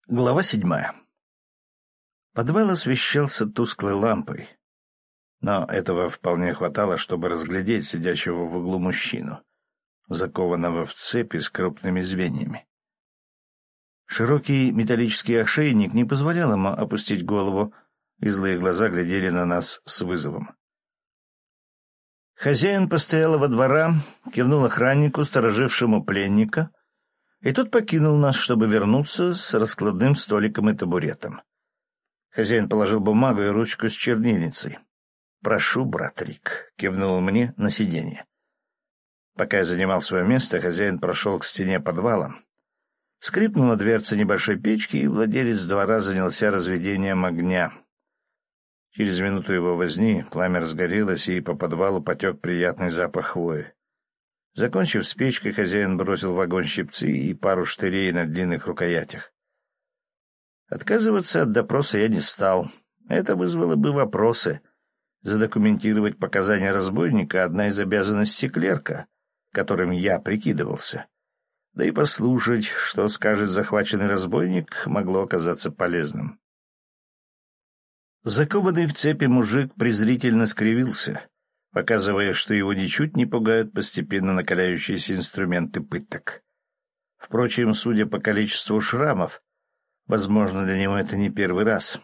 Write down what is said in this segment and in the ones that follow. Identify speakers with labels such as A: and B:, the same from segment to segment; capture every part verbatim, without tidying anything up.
A: Глава седьмая. Подвал освещался тусклой лампой, но этого вполне хватало, чтобы разглядеть сидящего в углу мужчину, закованного в цепи с крупными звеньями. Широкий металлический ошейник не позволял ему опустить голову, и злые глаза глядели на нас с вызовом. Хозяин постоялого двора кивнул охраннику, сторожившему пленника, и тот покинул нас, чтобы вернуться с раскладным столиком и табуретом. Хозяин положил бумагу и ручку с чернильницей. «Прошу, брат Рик», — кивнул мне на сиденье. Пока я занимал свое место, хозяин прошел к стене подвала. Скрипнула дверца небольшой печки, и владелец двора занялся разведением огня. Через минуту его возни пламя разгорелось, и по подвалу потек приятный запах хвои. Закончив с печкой, хозяин бросил в огонь щипцы и пару штырей на длинных рукоятях. Отказываться от допроса я не стал. Это вызвало бы вопросы. Задокументировать показания разбойника — одна из обязанностей клерка, которым я прикидывался. Да и послушать, что скажет захваченный разбойник, могло оказаться полезным. Закованный в цепи мужик презрительно скривился, показывая, что его ничуть не пугают постепенно накаляющиеся инструменты пыток. Впрочем, судя по количеству шрамов, возможно, для него это не первый раз.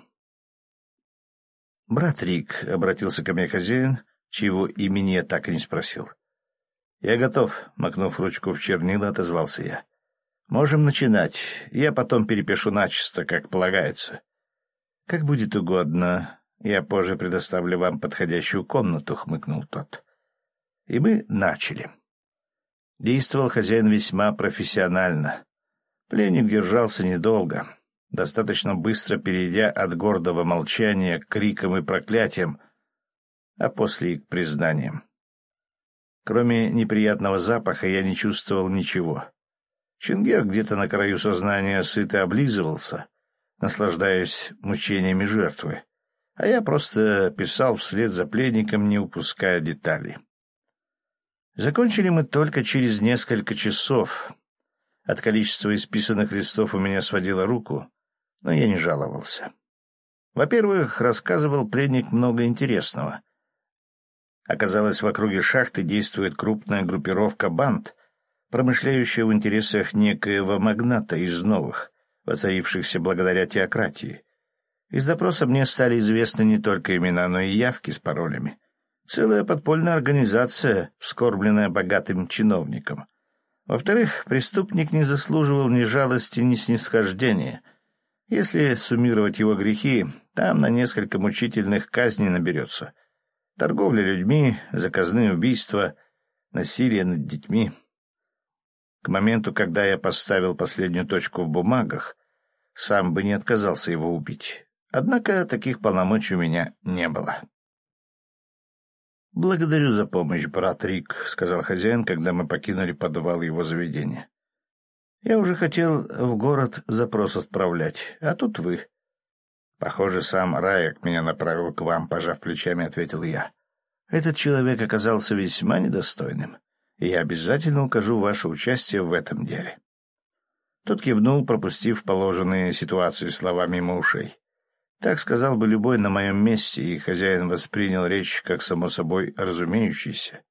A: «Брат Рик», — обратился ко мне хозяин, чьего имени я так и не спросил. «Я готов», — макнув ручку в чернила, отозвался я. «Можем начинать. Я потом перепишу начисто, как полагается». «Как будет угодно. Я позже предоставлю вам подходящую комнату», — хмыкнул тот. И мы начали. Действовал хозяин весьма профессионально. Пленник держался недолго, достаточно быстро перейдя от гордого молчания к крикам и проклятиям, а после и к признаниям. Кроме неприятного запаха я не чувствовал ничего. Чингер где-то на краю сознания сыто облизывался, наслаждаясь мучениями жертвы, а я просто писал вслед за пленником, не упуская деталей. Закончили мы только через несколько часов. От количества исписанных листов у меня сводило руку, но я не жаловался. Во-первых, рассказывал пленник много интересного. Оказалось, в округе шахты действует крупная группировка банд, промышляющая в интересах некоего магната из новых, воцарившихся благодаря теократии. Из допроса мне стали известны не только имена, но и явки с паролями. Целая подпольная организация, вскормленная богатым чиновником. Во-вторых, преступник не заслуживал ни жалости, ни снисхождения. Если суммировать его грехи, там на несколько мучительных казней наберется. Торговля людьми, заказные убийства, насилие над детьми. К моменту, когда я поставил последнюю точку в бумагах, сам бы не отказался его убить. Однако таких полномочий у меня не было. «Благодарю за помощь, брат Рик», — сказал хозяин, когда мы покинули подвал его заведения. «Я уже хотел в город запрос отправлять, а тут вы». «Похоже, сам Раек меня направил к вам», — пожав плечами, ответил я. «Этот человек оказался весьма недостойным, и я обязательно укажу ваше участие в этом деле». Тот кивнул, пропустив положенные ситуации слова мимо ушей. Так сказал бы любой на моем месте, и хозяин воспринял речь как само собой разумеющийся.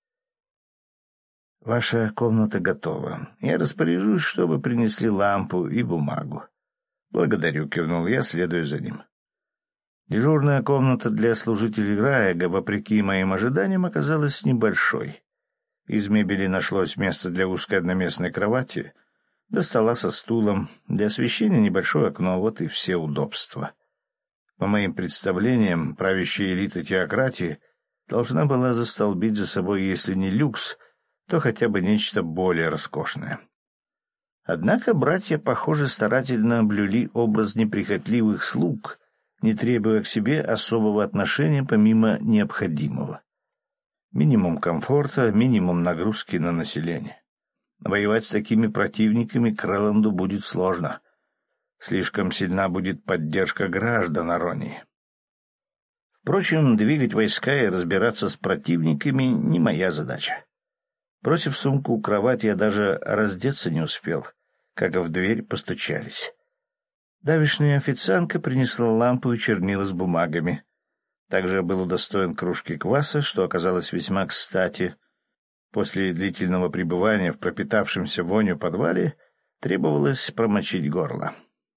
A: «Ваша комната готова. Я распоряжусь, чтобы принесли лампу и бумагу». «Благодарю», — кивнул я, следуя за ним. Дежурная комната для служителей Раега, вопреки моим ожиданиям, оказалась небольшой. Из мебели нашлось место для узкой одноместной кровати, до стола со стулом, для освещения небольшое окно, вот и все удобства. По моим представлениям, правящая элита теократии должна была застолбить за собой, если не люкс, то хотя бы нечто более роскошное. Однако братья, похоже, старательно блюли образ неприхотливых слуг, не требуя к себе особого отношения помимо необходимого. Минимум комфорта, минимум нагрузки на население. Воевать с такими противниками Крэланду будет сложно. Слишком сильна будет поддержка граждан Аронии. Впрочем, двигать войска и разбираться с противниками — не моя задача. Бросив сумку у кровати, я даже раздеться не успел, как в дверь постучались. Давишняя официантка принесла лампу и чернила с бумагами. Также был удостоен кружки кваса, что оказалось весьма кстати. После длительного пребывания в пропитавшемся вонью подвале требовалось промочить горло.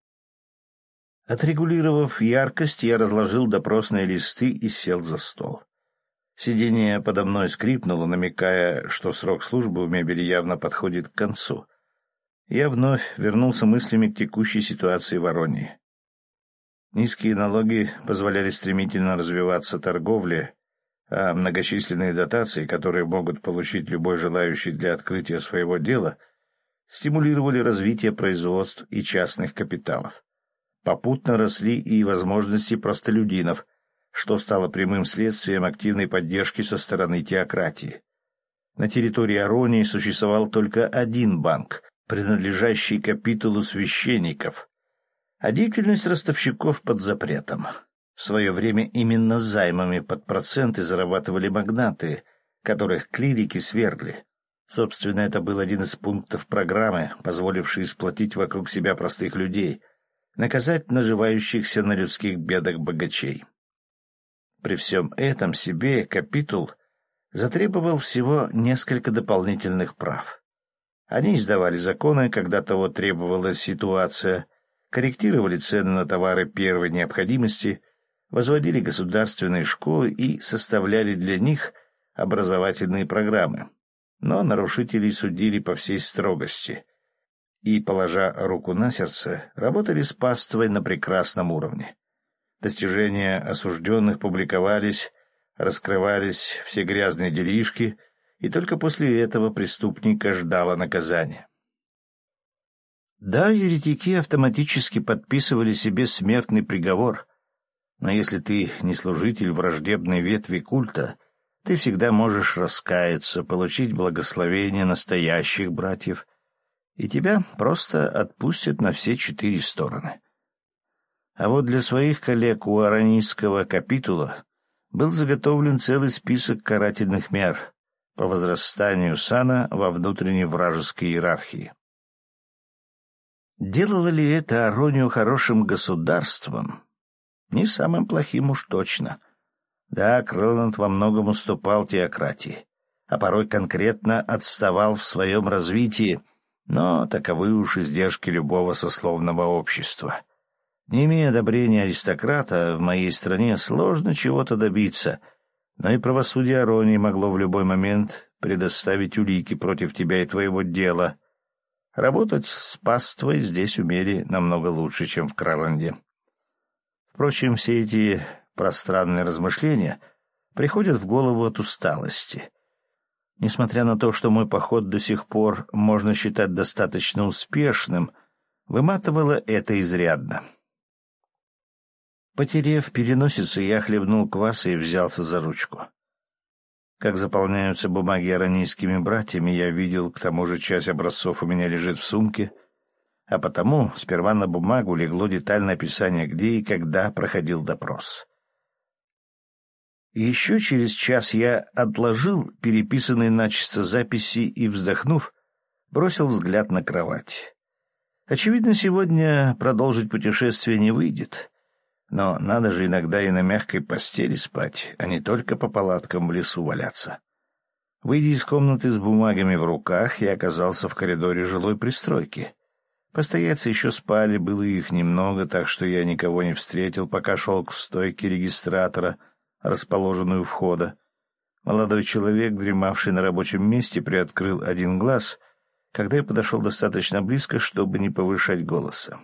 A: Отрегулировав яркость, я разложил допросные листы и сел за стол. Сиденье подо мной скрипнуло, намекая, что срок службы у мебели явно подходит к концу. Я вновь вернулся мыслями к текущей ситуации в Воронье. Низкие налоги позволяли стремительно развиваться торговле, а многочисленные дотации, которые могут получить любой желающий для открытия своего дела, стимулировали развитие производств и частных капиталов. Попутно росли и возможности простолюдинов, что стало прямым следствием активной поддержки со стороны теократии. На территории Аронии существовал только один банк, принадлежащий капитулу священников, а деятельность ростовщиков под запретом. В свое время именно займами под проценты зарабатывали магнаты, которых клирики свергли. Собственно, это был один из пунктов программы, позволивший сплотить вокруг себя простых людей, наказать наживающихся на людских бедах богачей. При всем этом себе капитул затребовал всего несколько дополнительных прав. Они издавали законы, когда того требовала ситуация, корректировали цены на товары первой необходимости, возводили государственные школы и составляли для них образовательные программы. Но нарушителей судили по всей строгости и, положа руку на сердце, работали с паствой на прекрасном уровне. Достижения осужденных публиковались, раскрывались все грязные делишки, и только после этого преступника ждало наказание. Да, еретики автоматически подписывали себе смертный приговор, но если ты не служитель враждебной ветви культа, ты всегда можешь раскаяться, получить благословение настоящих братьев, и тебя просто отпустят на все четыре стороны. А вот для своих коллег у аронийского капитула был заготовлен целый список карательных мер по возрастанию сана во внутренней вражеской иерархии. Делало ли это Аронию хорошим государством? Не самым плохим уж точно. Да, Крэланд во многом уступал теократии, а порой конкретно отставал в своем развитии, но таковы уж издержки любого сословного общества. Не имея одобрения аристократа, в моей стране сложно чего-то добиться, но и правосудие Аронии могло в любой момент предоставить улики против тебя и твоего дела. Работать с паствой здесь умели намного лучше, чем в Крэланде. Впрочем, все эти пространные размышления приходят в голову от усталости. Несмотря на то, что мой поход до сих пор можно считать достаточно успешным, выматывало это изрядно. Потерев переносицу, я хлебнул кваса и взялся за ручку. Как заполняются бумаги аронийскими братьями, я видел, к тому же часть образцов у меня лежит в сумке, а потому сперва на бумагу легло детальное описание, где и когда проходил допрос. Еще через час я отложил переписанные начисто записи и, вздохнув, бросил взгляд на кровать. Очевидно, сегодня продолжить путешествие не выйдет. Но надо же иногда и на мягкой постели спать, а не только по палаткам в лесу валяться. Выйдя из комнаты с бумагами в руках, я оказался в коридоре жилой пристройки. Постояльцы еще спали, было их немного, так что я никого не встретил, пока шел к стойке регистратора, расположенную у входа. Молодой человек, дремавший на рабочем месте, приоткрыл один глаз, когда я подошел достаточно близко, чтобы не повышать голоса.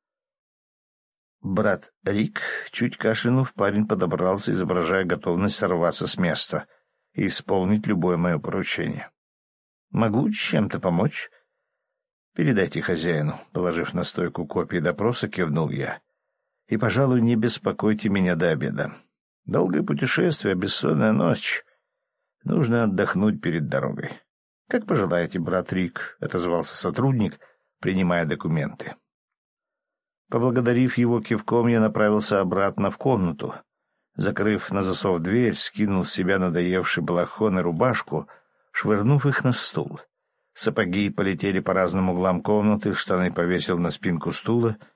A: «Брат Рик», чуть кашлянув, парень подобрался, изображая готовность сорваться с места и исполнить любое мое поручение. «Могу чем-то помочь?» «Передайте хозяину», — положив на стойку копии допроса, кивнул я. «И, пожалуй, не беспокойте меня до обеда. Долгое путешествие, бессонная ночь. Нужно отдохнуть перед дорогой». «Как пожелаете, брат Рик», — отозвался сотрудник, принимая документы. Поблагодарив его кивком, я направился обратно в комнату. Закрыв на засов дверь, скинул с себя надоевший балахон и рубашку, швырнув их на стул. Сапоги полетели по разным углам комнаты, штаны повесил на спинку стула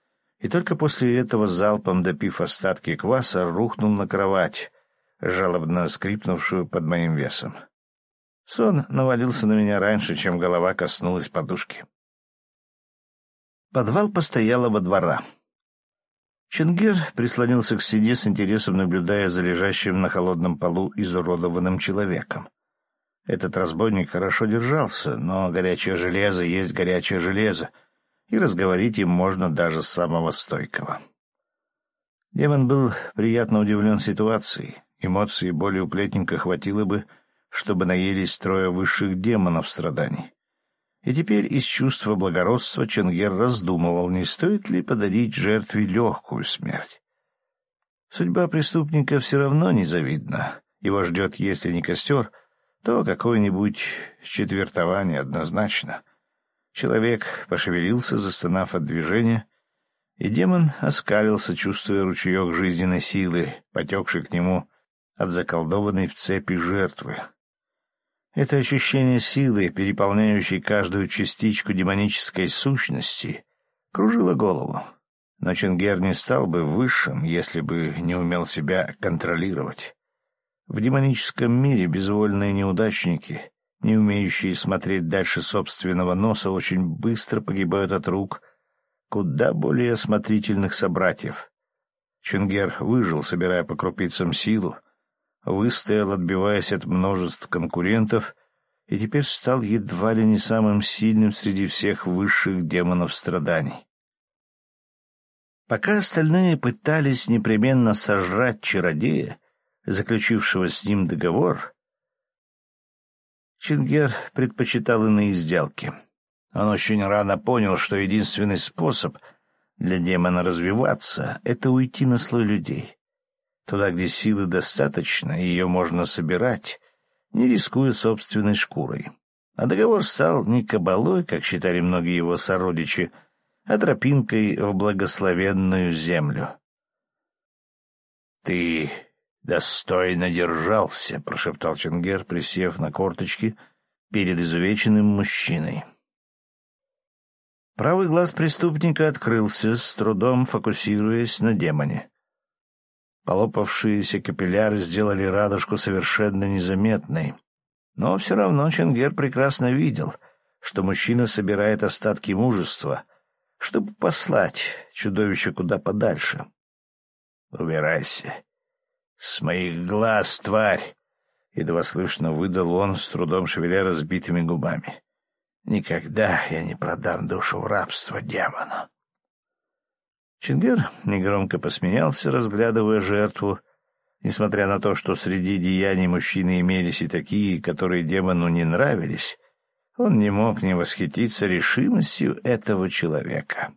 A: И только после этого, залпом допив остатки кваса, рухнул на кровать, жалобно скрипнувшую под моим весом. Сон навалился на меня раньше, чем голова коснулась подушки. Подвал постоялого двора. Чингер прислонился к стене с интересом, наблюдая за лежащим на холодном полу изуродованным человеком. Этот разбойник хорошо держался, но горячее железо есть горячее железо, и разговорить им можно даже с самого стойкого. Демон был приятно удивлен ситуацией. Эмоций и боли у пленника хватило бы, чтобы наелись трое высших демонов страданий. И теперь из чувства благородства Чингер раздумывал, не стоит ли подарить жертве легкую смерть. Судьба преступника все равно незавидна. Его ждет, если не костер, то какое-нибудь четвертование однозначно. Человек пошевелился, застонав от движения, и демон оскалился, чувствуя ручеек жизненной силы, потекший к нему от заколдованной в цепи жертвы. Это ощущение силы, переполняющей каждую частичку демонической сущности, кружило голову. Но Чингер не стал бы высшим, если бы не умел себя контролировать. В демоническом мире безвольные неудачники, не умеющие смотреть дальше собственного носа, очень быстро погибают от рук куда более осмотрительных собратьев. Чингер выжил, собирая по крупицам силу, выстоял, отбиваясь от множеств конкурентов, и теперь стал едва ли не самым сильным среди всех высших демонов страданий. Пока остальные пытались непременно сожрать чародея, заключившего с ним договор, Чингер предпочитал иные сделки. Он очень рано понял, что единственный способ для демона развиваться — это уйти на слой людей. Туда, где силы достаточно, ее можно собирать, не рискуя собственной шкурой. А договор стал не кабалой, как считали многие его сородичи, а тропинкой в благословенную землю. «Ты достойно держался», — прошептал Чингер, присев на корточки перед изувеченным мужчиной. Правый глаз преступника открылся, с трудом фокусируясь на демоне. Полопавшиеся капилляры сделали радужку совершенно незаметной. Но все равно Чингер прекрасно видел, что мужчина собирает остатки мужества, чтобы послать чудовище куда подальше. «Убирайся! С моих глаз, тварь!» — едва слышно выдал он, с трудом шевеля разбитыми губами. «Никогда я не продам душу в рабство демону». Чингер негромко посмеялся, разглядывая жертву. Несмотря на то, что среди деяний мужчины имелись и такие, которые демону не нравились, он не мог не восхититься решимостью этого человека.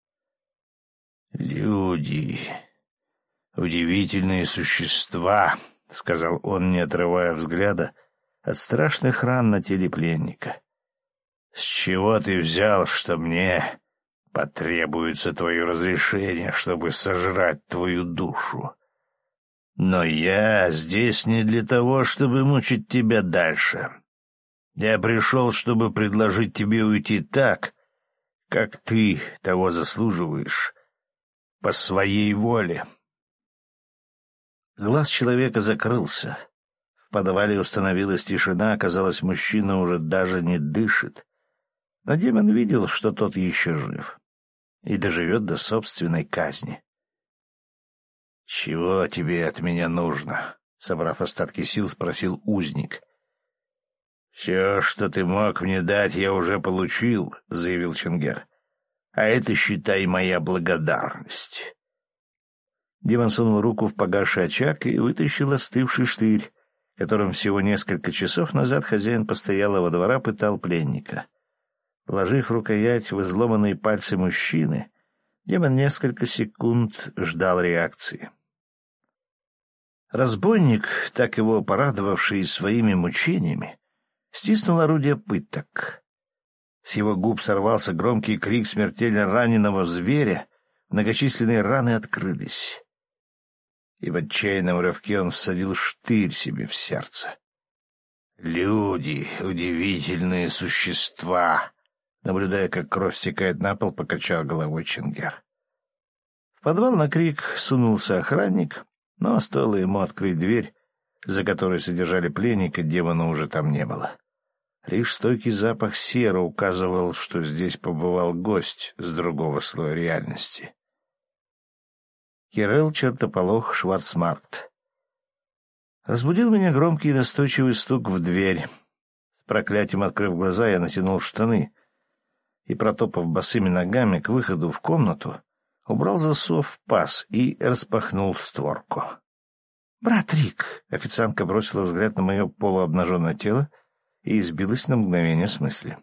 A: «Люди, удивительные существа», — сказал он, не отрывая взгляда от страшных ран на теле пленника. «С чего ты взял, что мне потребуется твое разрешение, чтобы сожрать твою душу? Но я здесь не для того, чтобы мучить тебя дальше. Я пришел, чтобы предложить тебе уйти так, как ты того заслуживаешь, по своей воле». Глаз человека закрылся. В подвале установилась тишина, казалось, мужчина уже даже не дышит. Но демон видел, что тот еще жив и доживет до собственной казни. «Чего тебе от меня нужно?» — собрав остатки сил, спросил узник. «Все, что ты мог мне дать, я уже получил», — заявил Чингер. «А это, считай, моя благодарность». Демон сунул руку в погасший очаг и вытащил остывший штырь, которым всего несколько часов назад хозяин постоялого двора пытал пленника. Вложив рукоять в изломанные пальцы мужчины, демон несколько секунд ждал реакции. Разбойник, так его порадовавший своими мучениями, стиснул орудие пыток. С его губ сорвался громкий крик смертельно раненого зверя, многочисленные раны открылись. И в отчаянном рывке он всадил штырь себе в сердце. «Люди — удивительные существа!» Наблюдая, как кровь стекает на пол, покачал головой Чингер. В подвал на крик сунулся охранник, но стоило ему открыть дверь, за которой содержали пленника, демона уже там не было. Лишь стойкий запах серы указывал, что здесь побывал гость с другого слоя реальности. Кирилл Чертополох Шварцмаркт. Разбудил меня громкий и настойчивый стук в дверь. С проклятием открыв глаза, я натянул штаны и, протопав босыми ногами к выходу в комнату, убрал засов в паз и распахнул створку. «Брат Рик!» — официантка бросила взгляд на мое полуобнаженное тело и избилась на мгновение с мысли.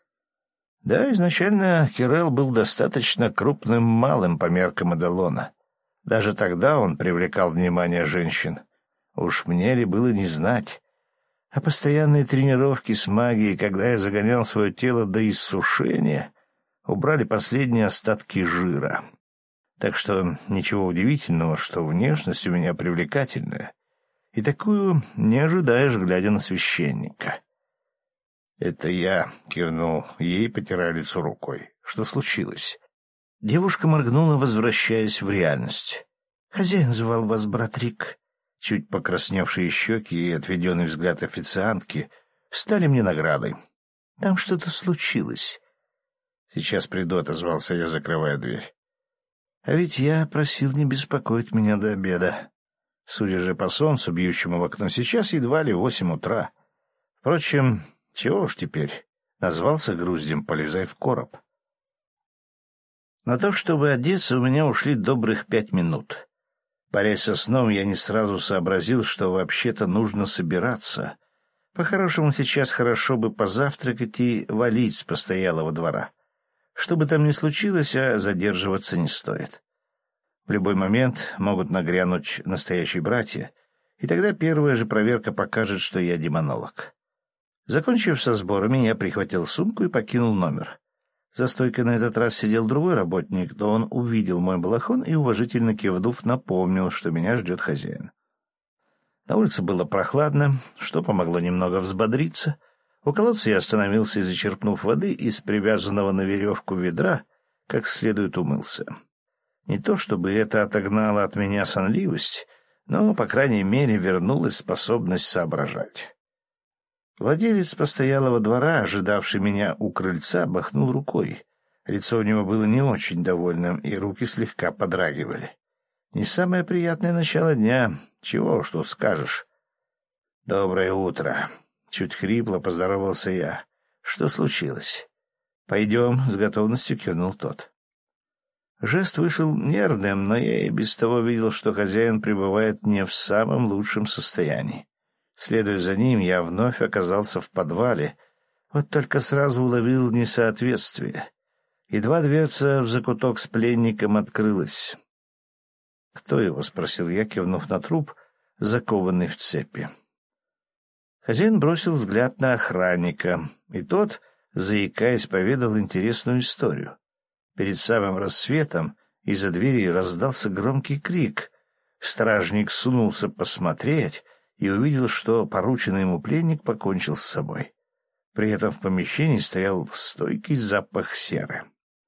A: Да, изначально Кирилл был достаточно крупным малым по меркам Эдалона. Даже тогда он привлекал внимание женщин. Уж мне ли было не знать. А постоянные тренировки с магией, когда я загонял свое тело до иссушения, убрали последние остатки жира. Так что ничего удивительного, что внешность у меня привлекательная. И такую не ожидаешь, глядя на священника. «Это я», — кивнул ей, потирая лицо рукой. «Что случилось?» Девушка моргнула, возвращаясь в реальность. «Хозяин звал вас, брат Рик». Чуть покрасневшие щеки и отведенный взгляд официантки стали мне наградой. «Там что-то случилось». «Сейчас приду», — отозвался я, закрывая дверь. «А ведь я просил не беспокоить меня до обеда. Судя же по солнцу, бьющему в окно, сейчас едва ли восемь утра. Впрочем, чего уж теперь, назвался груздем, полезай в короб». На то, чтобы одеться, у меня ушли добрых пять минут. Борясь со сном, я не сразу сообразил, что вообще-то нужно собираться. По-хорошему, сейчас хорошо бы позавтракать и валить с постоялого двора. Что бы там ни случилось, а задерживаться не стоит. В любой момент могут нагрянуть настоящие братья, и тогда первая же проверка покажет, что я демонолог. Закончив со сборами, я прихватил сумку и покинул номер. За стойкой на этот раз сидел другой работник, но он увидел мой балахон и, уважительно кивнув, напомнил, что меня ждет хозяин. На улице было прохладно, что помогло немного взбодриться. У колодца я остановился и, зачерпнув воды из привязанного на веревку ведра, как следует умылся. Не то чтобы это отогнало от меня сонливость, но, по крайней мере, вернулась способность соображать. Владелец постоялого двора, ожидавший меня у крыльца, махнул рукой. Лицо у него было не очень довольным, и руки слегка подрагивали. Не самое приятное начало дня, чего уж тут скажешь. «Доброе утро!» — чуть хрипло поздоровался я. «Что случилось?» «Пойдем», — с готовностью кивнул тот. Жест вышел нервным, но я и без того видел, что хозяин пребывает не в самом лучшем состоянии. Следуя за ним, я вновь оказался в подвале, вот только сразу уловил несоответствие. Едва дверца в закуток с пленником открылась. «Кто его?» — спросил я, кивнув на труп, закованный в цепи. Хозяин бросил взгляд на охранника, и тот, заикаясь, поведал интересную историю. Перед самым рассветом из-за двери раздался громкий крик. Стражник сунулся посмотреть и увидел, что порученный ему пленник покончил с собой. При этом в помещении стоял стойкий запах серы.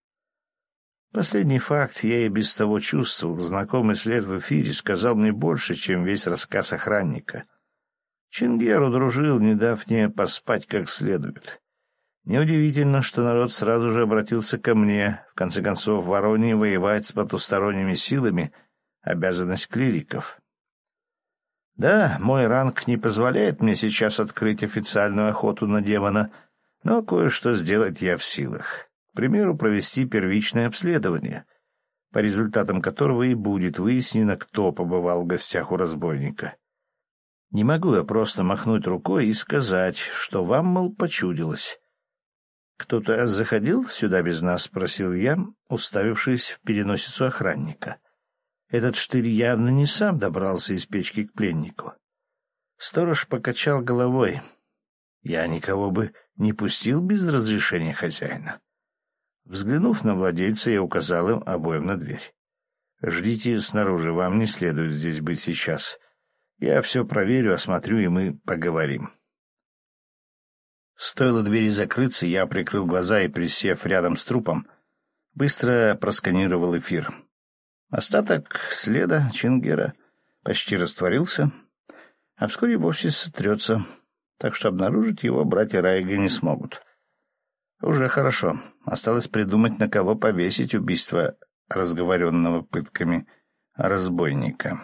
A: Последний факт я и без того чувствовал. Знакомый след в эфире сказал мне больше, чем весь рассказ охранника. Чингер удружил, не дав мне поспать как следует. Неудивительно, что народ сразу же обратился ко мне. В конце концов, в Воронье воевать с потусторонними силами — обязанность клириков. Да, мой ранг не позволяет мне сейчас открыть официальную охоту на демона, но кое-что сделать я в силах. К примеру, провести первичное обследование, по результатам которого и будет выяснено, кто побывал в гостях у разбойника. Не могу я просто махнуть рукой и сказать, что вам, мол, почудилось. «Кто-то заходил сюда без нас?» — спросил я, уставившись в переносицу охранника. Этот штырь явно не сам добрался из печки к пленнику. Сторож покачал головой. Я никого бы не пустил без разрешения хозяина. Взглянув на владельца, я указал им обоим на дверь. «Ждите снаружи, вам не следует здесь быть сейчас. Я все проверю, осмотрю, и мы поговорим». Стоило двери закрыться, я прикрыл глаза и, присев рядом с трупом, быстро просканировал эфир. Остаток следа Чингера почти растворился, а вскоре вовсе сотрется, так что обнаружить его братья Райга не смогут. Уже хорошо. Осталось придумать, на кого повесить убийство разговоренного пытками разбойника.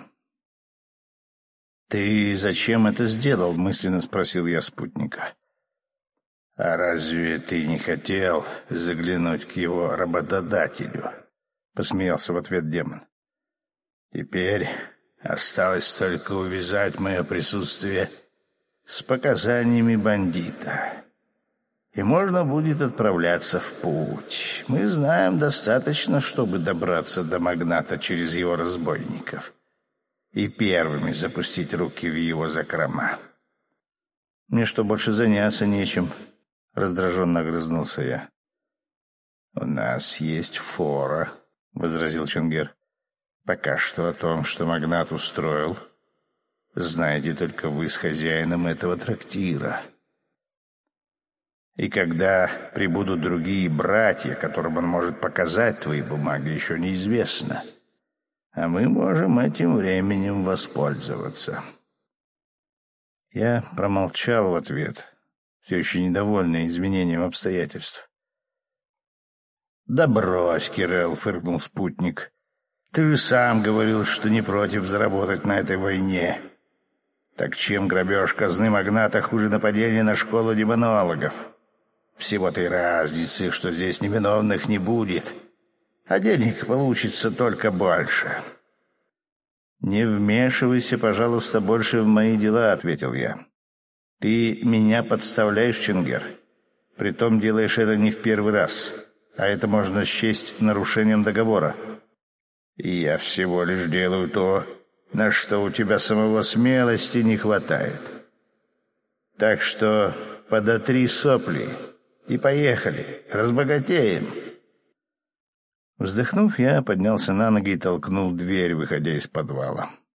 A: «Ты зачем это сделал?» — мысленно спросил я спутника. «А разве ты не хотел заглянуть к его работодателю?» — посмеялся в ответ демон. «Теперь осталось только увязать мое присутствие с показаниями бандита, и можно будет отправляться в путь. Мы знаем достаточно, чтобы добраться до магната через его разбойников и первыми запустить руки в его закрома». «Мне что, больше заняться нечем?» — раздраженно огрызнулся я. «У нас есть фора», — возразил Чингер. «Пока что о том, что магнат устроил, знаете только вы с хозяином этого трактира. И когда прибудут другие братья, которым он может показать твои бумаги, еще неизвестно. А мы можем этим временем воспользоваться». Я промолчал в ответ, все еще недовольный изменением обстоятельств. «Да брось, Кирелл», — фыркнул спутник. «Ты же сам говорил, что не против заработать на этой войне. Так чем грабеж казны магната хуже нападения на школу демонологов? Всего-то и разницы, что здесь невиновных не будет, а денег получится только больше». «Не вмешивайся, пожалуйста, больше в мои дела», — ответил я. «Ты меня подставляешь, Чингер. Притом делаешь это не в первый раз, а это можно счесть нарушением договора. И я всего лишь делаю то, на что у тебя самого смелости не хватает. Так что подотри сопли и поехали, разбогатеем». Вздохнув, я поднялся на ноги и толкнул дверь, выходя из подвала.